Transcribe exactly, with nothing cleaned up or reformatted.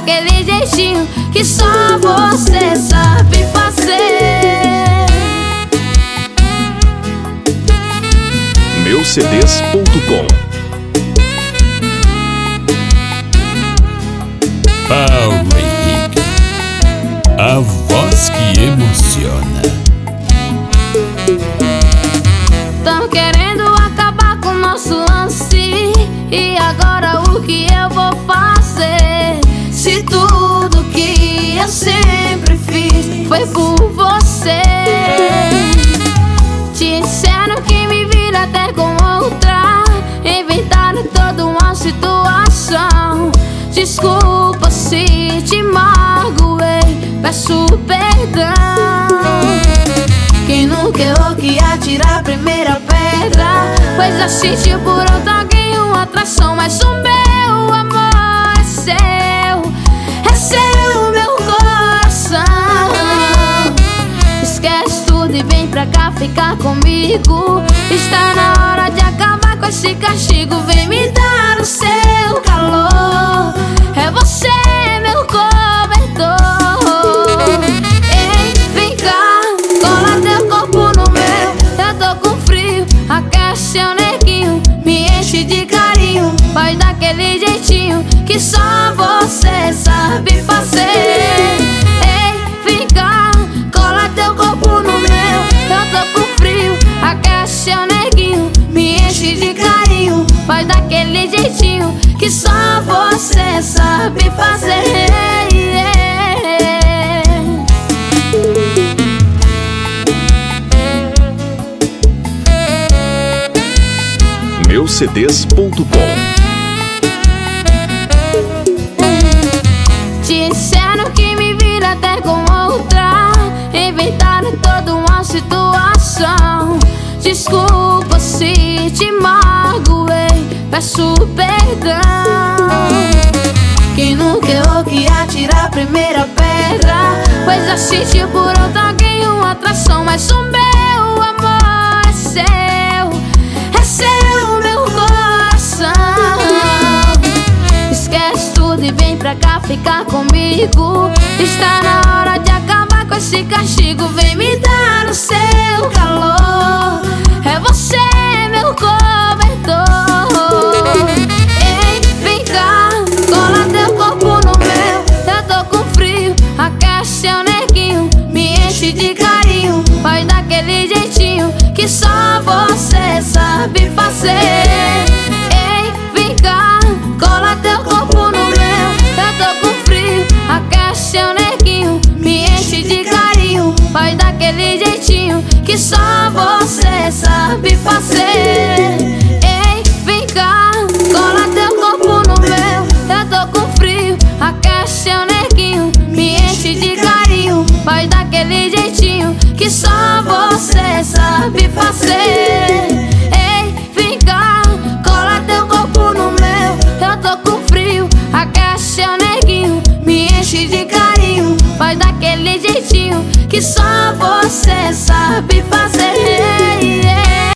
daquele jeitinho que só você sabe fazer. meu c d s ponto com. Paulo Henrique, a voz que emociona. Tão querendo acabar com nosso lance, e agora o que eu vou fazer? Se tudo que eu sempre fiz foi por você. Disseram que me vira até com outra, inventaram toda uma situação. Desculpa se te magoei, peço perdão. Quem nunca errou que atira a primeira pedra, pois já sentiu por outro alguém uma atração. Mas o meu amor é seu, é seu meu coração. Esquece tudo e vem pra cá ficar comigo. Está na hora de acabar com esse castigo. Vem me dar o seu calor, é você meu cobertor. Ei, vem cá, cola teu corpo no meu. Eu tô com frio, aquece seu neguinho, me enche de carinho, faz daquele jeitinho que só você sabe fazer. Ei, vem cá, cola teu corpo no meu. Eu tô com frio, aquece seu neguinho, me enche de carinho, faz daquele jeitinho que só você sabe fazer. meu c d s ponto com. Disseram que me vira até com outra, inventaram toda uma situação. Desculpa se te magoei, peço perdão. Quem nunca errou que atira a primeira pedra, pois já sentiu por outro alguém uma atração. Mas o meu amor é seu, é seu meu coração. Esquece tudo e vem pra cá ficar comigo. Está na hora de acabar com esse castigo. Vem me dar o seu calor, é você meu cobertor. Ei, vem cá, cola teu corpo no meu. Eu tô com frio, aquece seu neguinho, me enche de carinho, faz daquele jeitinho que só você sabe fazer. Ei, vem cá, cola teu corpo no meu. Eu tô com frio, aquece seu neguinho, me enche de carinho, faz daquele jeitinho que só você sabe fazer. Ei, vem cá, cola teu corpo no meu. Eu tô com frio, aquece seu neguinho, me enche de carinho, faz daquele jeitinho que só você sabe fazer. Ei, vem cá, cola teu corpo no meu. Eu tô com frio, aquece seu neguinho, me enche de carinho, faz daquele jeitinho que só você